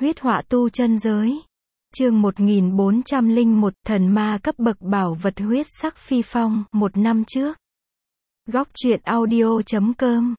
Huyết họa tu chân giới. Chương 1401 thần ma cấp bậc bảo vật huyết sắc phi phong, một năm trước. Góc truyện audio.com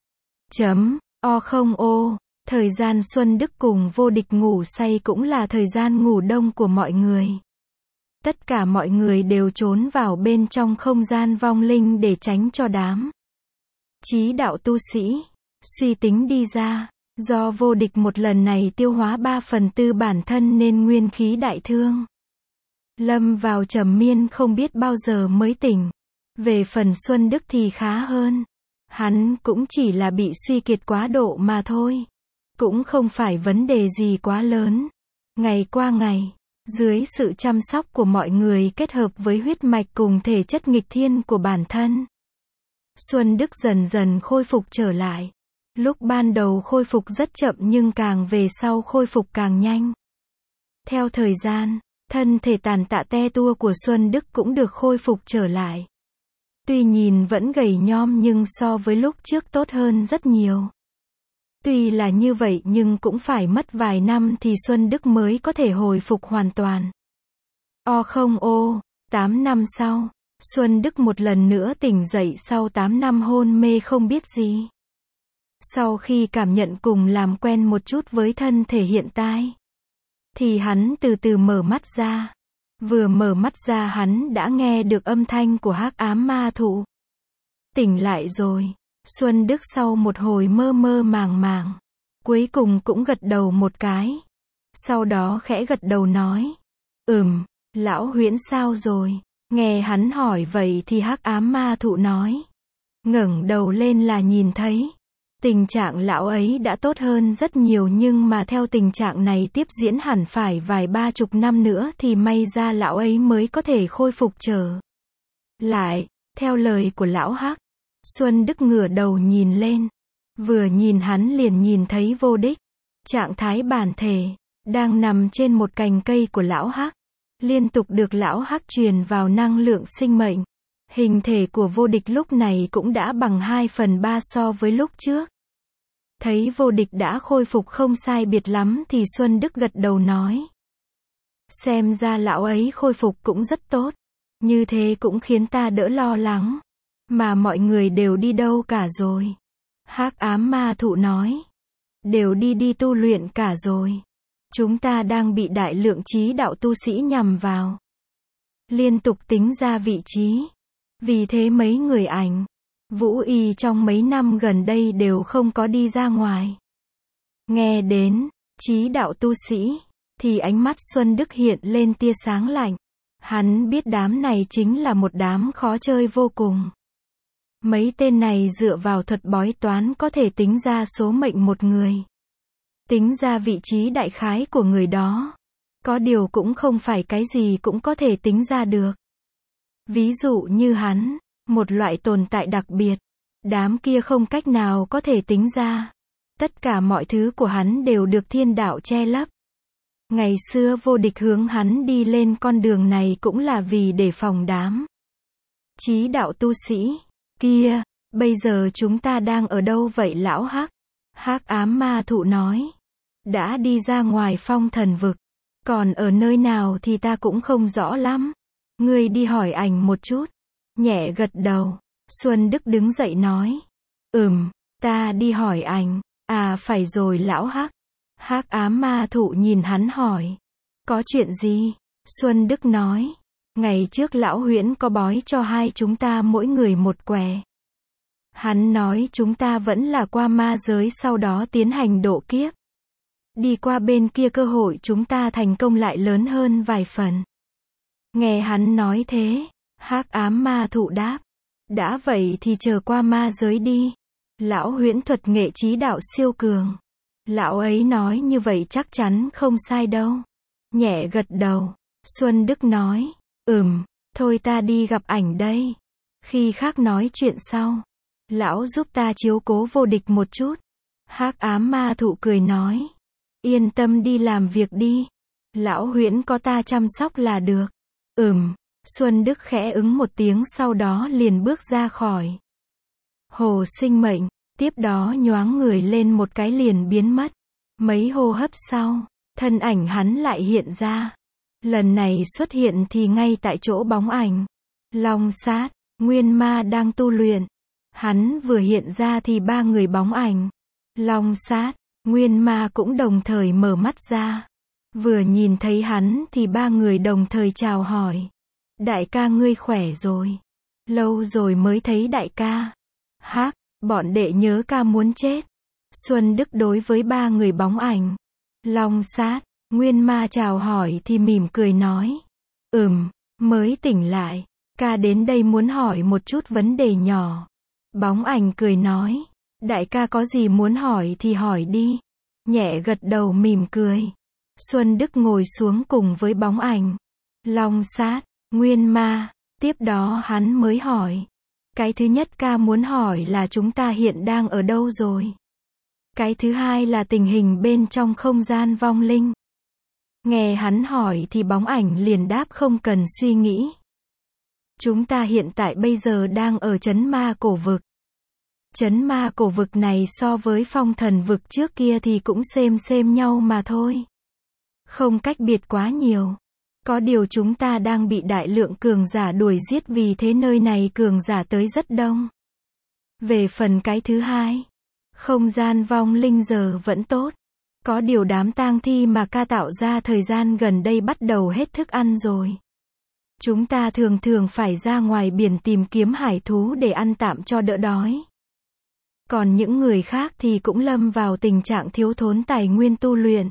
O thời gian Xuân Đức cùng Vô Địch ngủ say cũng là thời gian ngủ đông của mọi người. Tất cả mọi người đều trốn vào bên trong không gian vong linh để tránh cho đám chí đạo tu sĩ suy tính đi ra. Do Vô Địch một lần này tiêu hóa 3/4 bản thân nên nguyên khí đại thương. Lâm vào trầm miên không biết bao giờ mới tỉnh. Về phần Xuân Đức thì khá hơn. Hắn cũng chỉ là bị suy kiệt quá độ mà thôi. Cũng không phải vấn đề gì quá lớn. Ngày qua ngày, dưới sự chăm sóc của mọi người kết hợp với huyết mạch cùng thể chất nghịch thiên của bản thân, Xuân Đức dần dần khôi phục trở lại. Lúc ban đầu khôi phục rất chậm nhưng càng về sau khôi phục càng nhanh. Theo thời gian, thân thể tàn tạ te tua của Xuân Đức cũng được khôi phục trở lại. Tuy nhìn vẫn gầy nhom nhưng so với lúc trước tốt hơn rất nhiều. Tuy là như vậy nhưng cũng phải mất vài năm thì Xuân Đức mới có thể hồi phục hoàn toàn. 8 năm sau, Xuân Đức một lần nữa tỉnh dậy sau 8 năm hôn mê không biết gì. Sau khi cảm nhận cùng làm quen một chút với thân thể hiện tại, thì hắn từ từ mở mắt ra. Vừa mở mắt ra hắn đã nghe được âm thanh của hắc ám ma thụ. Tỉnh lại rồi. Xuân Đức sau một hồi mơ mơ màng màng, cuối cùng cũng gật đầu một cái. Sau đó khẽ gật đầu nói, lão Huyễn sao rồi? Nghe hắn hỏi vậy thì hắc ám ma thụ nói, ngẩng đầu lên là nhìn thấy tình trạng lão ấy đã tốt hơn rất nhiều, nhưng mà theo tình trạng này tiếp diễn hẳn phải vài 30 năm nữa thì may ra lão ấy mới có thể khôi phục trở lại. Theo lời của lão hắc, Xuân Đức ngửa đầu nhìn lên. Vừa nhìn hắn liền nhìn thấy Vô Địch, trạng thái bản thể, đang nằm trên một cành cây của lão hắc. Liên tục được lão hắc truyền vào năng lượng sinh mệnh. Hình thể của Vô Địch lúc này cũng đã bằng 2/3 so với lúc trước. Thấy Vô Địch đã khôi phục không sai biệt lắm thì Xuân Đức gật đầu nói, xem ra lão ấy khôi phục cũng rất tốt. Như thế cũng khiến ta đỡ lo lắng. Mà mọi người đều đi đâu cả rồi? Hắc ám ma thụ nói, đều đi tu luyện cả rồi. Chúng ta đang bị đại lượng chí đạo tu sĩ nhằm vào, liên tục tính ra vị trí. Vì thế mấy người Ảnh Vũ Y trong mấy năm gần đây đều không có đi ra ngoài. Nghe đến chí đạo tu sĩ thì ánh mắt Xuân Đức hiện lên tia sáng lạnh. Hắn biết đám này chính là một đám khó chơi vô cùng. Mấy tên này dựa vào thuật bói toán có thể tính ra số mệnh một người, tính ra vị trí đại khái của người đó. Có điều cũng không phải cái gì cũng có thể tính ra được. Ví dụ như hắn, một loại tồn tại đặc biệt, đám kia không cách nào có thể tính ra. Tất cả mọi thứ của hắn đều được thiên đạo che lấp. Ngày xưa Vô Địch hướng hắn đi lên con đường này cũng là vì để phòng đám chí đạo tu sĩ kia. Bây giờ chúng ta đang ở đâu vậy lão hắc? Hắc ám ma thụ nói, đã đi ra ngoài phong thần vực. Còn ở nơi nào thì ta cũng không rõ lắm. Ngươi đi hỏi Ảnh một chút. Nhẹ gật đầu. Xuân Đức đứng dậy nói, ta đi hỏi Ảnh. À phải rồi lão hắc. Hắc ám ma thụ nhìn hắn hỏi, có chuyện gì? Xuân Đức nói, ngày trước lão Huyễn có bói cho hai chúng ta mỗi người một quẻ. Hắn nói chúng ta vẫn là qua ma giới sau đó tiến hành độ kiếp. Đi qua bên kia cơ hội chúng ta thành công lại lớn hơn vài phần. Nghe hắn nói thế, hắc ám ma thụ đáp, đã vậy thì chờ qua ma giới đi. Lão Huyễn thuật nghệ chí đạo siêu cường. Lão ấy nói như vậy chắc chắn không sai đâu. Nhẹ gật đầu. Xuân Đức nói, thôi ta đi gặp Ảnh đây. Khi khác nói chuyện sau. Lão giúp ta chiếu cố Vô Địch một chút. Hắc ám ma thụ cười nói, yên tâm đi làm việc đi. Lão Huyễn có ta chăm sóc là được. Xuân Đức khẽ ứng một tiếng sau đó liền bước ra khỏi hồ sinh mệnh. Tiếp đó nhoáng người lên một cái liền biến mất. Mấy hô hấp sau, thân ảnh hắn lại hiện ra. Lần này xuất hiện thì ngay tại chỗ bóng ảnh. Long Sát, Nguyên Ma đang tu luyện. Hắn vừa hiện ra thì ba người bóng ảnh. Long Sát, Nguyên Ma cũng đồng thời mở mắt ra. Vừa nhìn thấy hắn thì ba người đồng thời chào hỏi. Đại ca ngươi khỏe rồi. Lâu rồi mới thấy đại ca. Hắc, bọn đệ nhớ ca muốn chết. Xuân Đức đối với ba người bóng ảnh. Long Sát, Nguyên Ma chào hỏi thì mỉm cười nói. Mới tỉnh lại. Ca đến đây muốn hỏi một chút vấn đề nhỏ. Bóng ảnh cười nói. Đại ca có gì muốn hỏi thì hỏi đi. Nhẹ gật đầu mỉm cười. Xuân Đức ngồi xuống cùng với bóng ảnh. Long Sát, Nguyên Ma. Tiếp đó hắn mới hỏi. Cái thứ nhất ca muốn hỏi là chúng ta hiện đang ở đâu rồi? Cái thứ hai là tình hình bên trong không gian vong linh. Nghe hắn hỏi thì bóng ảnh liền đáp không cần suy nghĩ. Chúng ta hiện tại bây giờ đang ở trấn ma cổ vực. Trấn ma cổ vực này so với phong thần vực trước kia thì cũng xem nhau mà thôi. Không cách biệt quá nhiều. Có điều chúng ta đang bị đại lượng cường giả đuổi giết vì thế nơi này cường giả tới rất đông. Về phần cái thứ hai, không gian vong linh giờ vẫn tốt. Có điều đám tang thi mà ca tạo ra thời gian gần đây bắt đầu hết thức ăn rồi. Chúng ta thường phải ra ngoài biển tìm kiếm hải thú để ăn tạm cho đỡ đói. Còn những người khác thì cũng lâm vào tình trạng thiếu thốn tài nguyên tu luyện.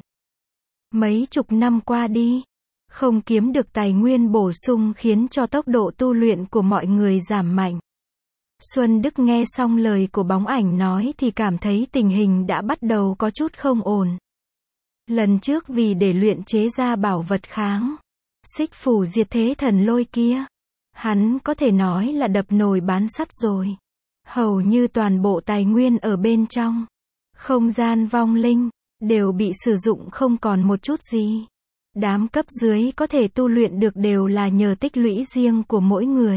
Mấy chục năm qua đi, không kiếm được tài nguyên bổ sung khiến cho tốc độ tu luyện của mọi người giảm mạnh. Xuân Đức nghe xong lời của bóng ảnh nói thì cảm thấy tình hình đã bắt đầu có chút không ổn. Lần trước vì để luyện chế ra bảo vật kháng xích phù diệt thế thần lôi kia, hắn có thể nói là đập nồi bán sắt rồi. Hầu như toàn bộ tài nguyên ở bên trong không gian vong linh đều bị sử dụng không còn một chút gì. Đám cấp dưới có thể tu luyện được đều là nhờ tích lũy riêng của mỗi người.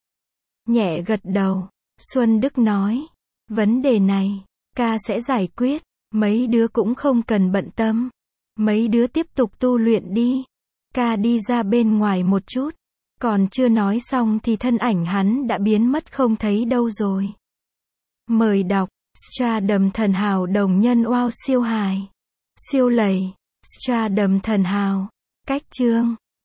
Nhẹ gật đầu, Xuân Đức nói, vấn đề này, ca sẽ giải quyết, mấy đứa cũng không cần bận tâm. Mấy đứa tiếp tục tu luyện đi. Ca đi ra bên ngoài một chút. Còn chưa nói xong thì thân ảnh hắn đã biến mất không thấy đâu rồi. Mời đọc, Stardom thần hào đồng nhân wow siêu hài. Siêu lầy, Stardom thần hào. Cách chương